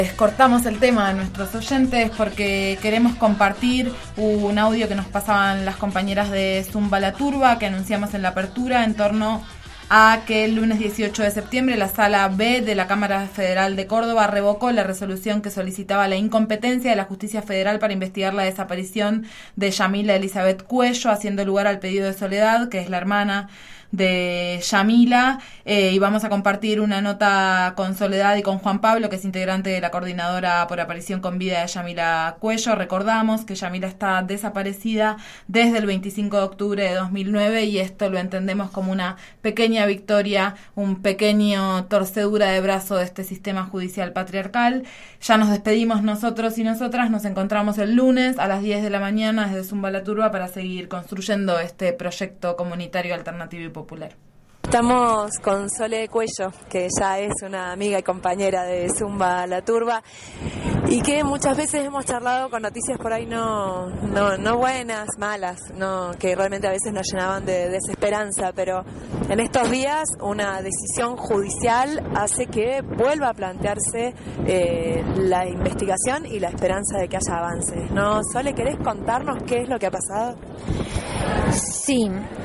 Cortamos el tema a nuestros oyentes porque queremos compartir un audio que nos pasaban las compañeras de Zumba la Turba, que anunciamos en la apertura, en torno a que el lunes 18 de septiembre la Sala B de la Cámara Federal de Córdoba revocó la resolución que solicitaba la incompetencia de la Justicia Federal para investigar la desaparición de Yamila Elizabeth Cuello, haciendo lugar al pedido de Soledad, que es la hermana de Yamila, y vamos a compartir una nota con Soledad y con Juan Pablo, que es integrante de la coordinadora por aparición con vida de Yamila Cuello. Recordamos que Yamila está desaparecida desde el 25 de octubre de 2009 y esto lo entendemos como una pequeña victoria, un pequeño torcedura de brazo de este sistema judicial patriarcal. Ya nos despedimos nosotros y nosotras, nos encontramos el lunes a las 10 de la mañana desde Zumba la Turba para seguir construyendo este proyecto comunitario alternativo y popular. Estamos con Sole Cuello, que ya es una amiga y compañera de Zumba la Turba y que muchas veces hemos charlado con noticias por ahí no buenas, malas, no, que realmente a veces nos llenaban de desesperanza, pero en estos días una decisión judicial hace que vuelva a plantearse la investigación y la esperanza de que haya avances, ¿no? Sole, ¿querés contarnos qué es lo que ha pasado? Sí,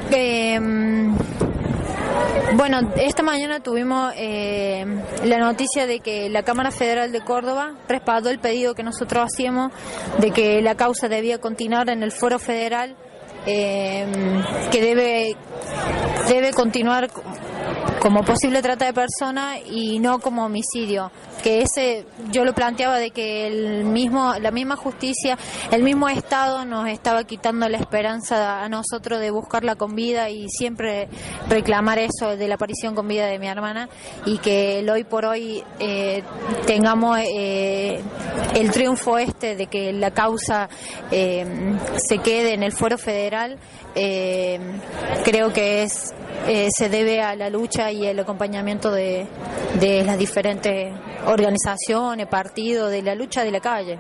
bueno, esta mañana tuvimos la noticia de que la Cámara Federal de Córdoba respaldó el pedido que nosotros hacíamos de que la causa debía continuar en el Foro Federal, que debe continuar como posible trata de persona y no como homicidio, que ese yo lo planteaba de que la misma justicia, el mismo Estado nos estaba quitando la esperanza a nosotros de buscarla con vida y siempre reclamar eso de la aparición con vida de mi hermana, y que el hoy por hoy tengamos el triunfo de que la causa se quede en el Foro Federal. Creo que se debe a la lucha y el acompañamiento de las diferentes organizaciones, partidos, de la lucha de la calle.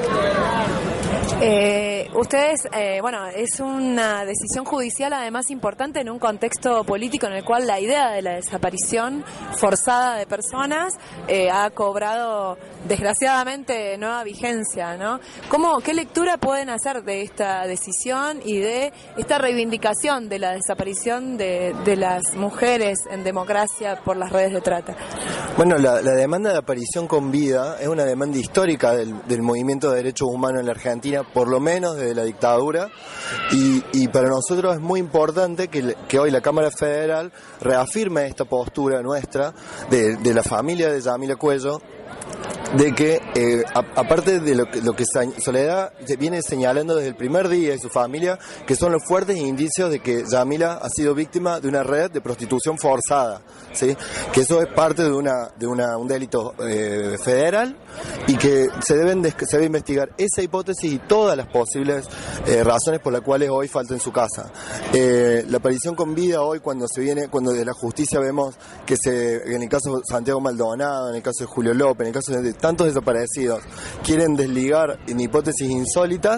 Ustedes, bueno, es una decisión judicial además importante en un contexto político en el cual la idea de la desaparición forzada de personas ha cobrado desgraciadamente nueva vigencia, ¿no? ¿Qué lectura pueden hacer de esta decisión y de esta reivindicación de la desaparición de las mujeres en democracia por las redes de trata? Bueno, la demanda de aparición con vida es una demanda histórica del movimiento de derechos humanos en la Argentina, por lo menos desde la dictadura, y para nosotros es muy importante que hoy la Cámara Federal reafirme esta postura nuestra de la familia de Yamila Cuello, de que aparte de lo que Soledad viene señalando desde el primer día y su familia, que son los fuertes indicios de que Yamila ha sido víctima de una red de prostitución forzada, ¿sí? Que eso es parte de un delito federal y que se debe investigar esa hipótesis y todas las posibles razones por las cuales hoy falta en su casa. La aparición con vida hoy, cuando de la justicia vemos que en el caso de Santiago Maldonado, en el caso de Julio López, en el caso de tantos desaparecidos, quieren desligar en hipótesis insólitas,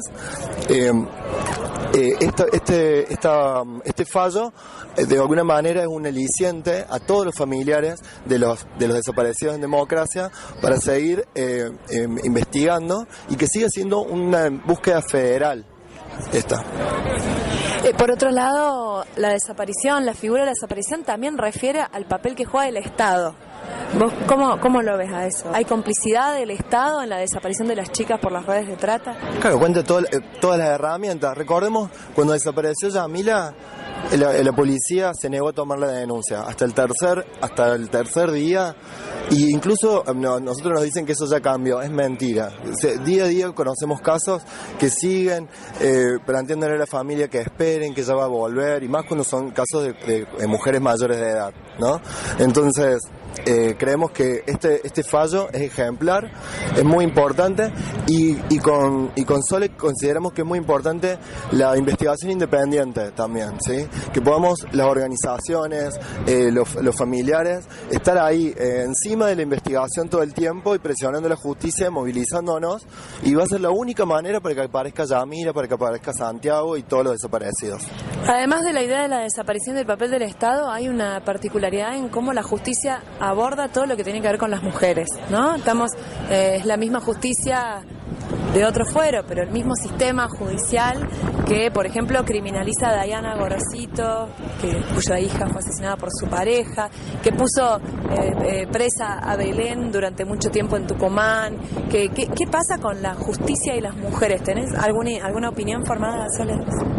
este fallo de alguna manera es un aliciente a todos los familiares de los desaparecidos en democracia para seguir investigando y que siga siendo una búsqueda federal esta. Por otro lado, la figura de la desaparición también refiere al papel que juega el Estado. ¿Vos cómo lo ves a eso? ¿Hay complicidad del Estado en la desaparición de las chicas por las redes de trata? Claro, cuenta todas las herramientas. Recordemos, cuando desapareció Yamila, la policía se negó a tomar la denuncia hasta el tercer día, y incluso nosotros nos dicen que eso ya cambió. Es mentira. Día a día conocemos casos que siguen planteándole a la familia que esperen, que ya va a volver, y más cuando son casos de mujeres mayores de edad, ¿no? Entonces creemos que este fallo es ejemplar, es muy importante, y con Sole consideramos que es muy importante la investigación independiente también, ¿sí? Que podamos las organizaciones, los familiares, estar ahí encima de la investigación todo el tiempo y presionando a la justicia, movilizándonos, y va a ser la única manera para que aparezca Yamila, para que aparezca Santiago y todos los desaparecidos. Además de la idea de la desaparición del papel del Estado, hay una particularidad en cómo la justicia aborda todo lo que tiene que ver con las mujeres, ¿no? Es la misma justicia de otro fuero, pero el mismo sistema judicial que, por ejemplo, criminaliza a Diana Gorosito, cuya hija fue asesinada por su pareja, que puso presa a Belén durante mucho tiempo en Tucumán. ¿Qué pasa con la justicia y las mujeres? ¿Tenés alguna opinión formada, Sole?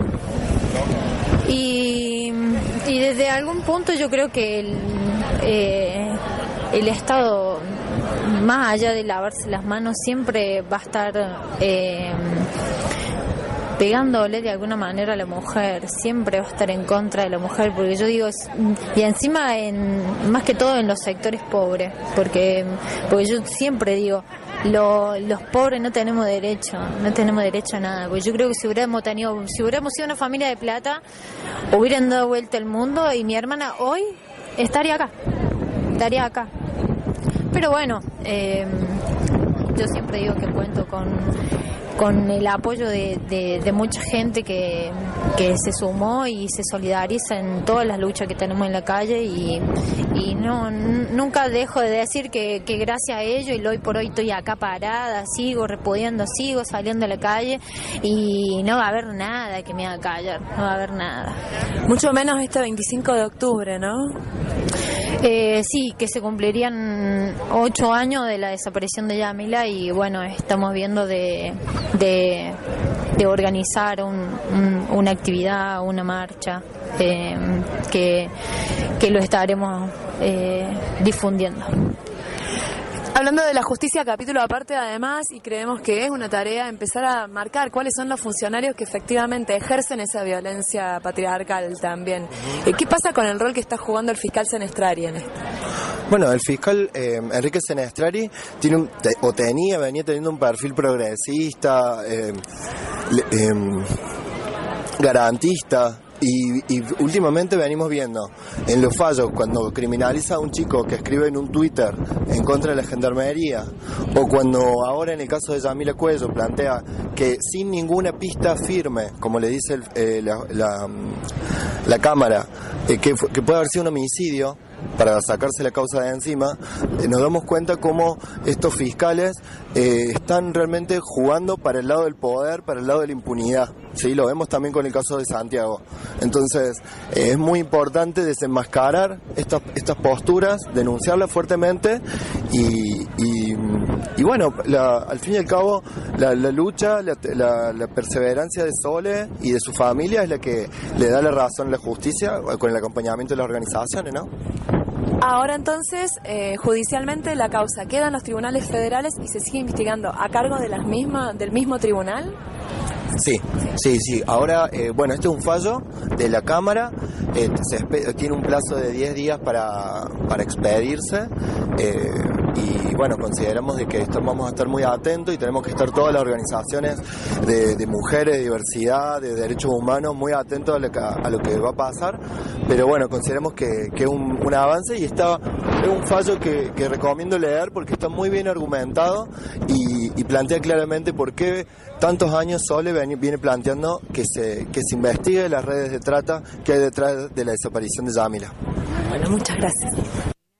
Y desde algún punto yo creo que el Estado, más allá de lavarse las manos, siempre va a estar pegándole de alguna manera a la mujer, siempre va a estar en contra de la mujer, porque yo digo, y encima más que todo en los sectores pobres, porque yo siempre digo, los pobres no tenemos derecho a nada, porque yo creo que si hubiéramos sido una familia de plata, hubieran dado vuelta el mundo y mi hermana hoy estaría acá. Pero bueno, yo siempre digo que cuento con el apoyo de mucha gente que se sumó y se solidariza en todas las luchas que tenemos en la calle y nunca dejo de decir que gracias a ello y hoy por hoy estoy acá parada, sigo repudiando, sigo saliendo a la calle y no va a haber nada que me haga callar, no va a haber nada. Mucho menos este 25 de octubre, ¿no? Sí, que se cumplirían 8 años de la desaparición de Yamila y bueno, estamos viendo de organizar una actividad, una marcha que lo estaremos difundiendo. Hablando de la justicia, capítulo aparte además, y creemos que es una tarea empezar a marcar cuáles son los funcionarios que efectivamente ejercen esa violencia patriarcal también. ¿Qué pasa con el rol que está jugando el fiscal Senestrari en esto? Bueno, el fiscal Enrique Senestrari venía teniendo un perfil progresista, garantista. Y últimamente venimos viendo en los fallos cuando criminaliza a un chico que escribe en un Twitter en contra de la gendarmería, o cuando ahora en el caso de Yamila Cuello plantea que sin ninguna pista firme, como le dice la Cámara, que puede haber sido un homicidio para sacarse la causa de encima, nos damos cuenta cómo estos fiscales están realmente jugando para el lado del poder, para el lado de la impunidad. Sí, lo vemos también con el caso de Santiago. Entonces, es muy importante desenmascarar estas posturas, denunciarlas fuertemente y bueno, al fin y al cabo, la lucha, la perseverancia de Sole y de su familia es la que le da la razón a la justicia con el acompañamiento de las organizaciones, ¿no? Ahora entonces, judicialmente la causa queda en los tribunales federales y se sigue investigando a cargo de del mismo tribunal. Sí. Ahora, bueno, este es un fallo de la Cámara, tiene un plazo de 10 días para expedirse. Y bueno, consideramos de que vamos a estar muy atentos y tenemos que estar todas las organizaciones de mujeres, de diversidad, de derechos humanos muy atentos a lo que va a pasar, pero bueno, consideramos que es un avance y es un fallo que recomiendo leer porque está muy bien argumentado y plantea claramente por qué tantos años Sole viene planteando que se investigue las redes de trata que hay detrás de la desaparición de Yamila. Bueno, muchas gracias.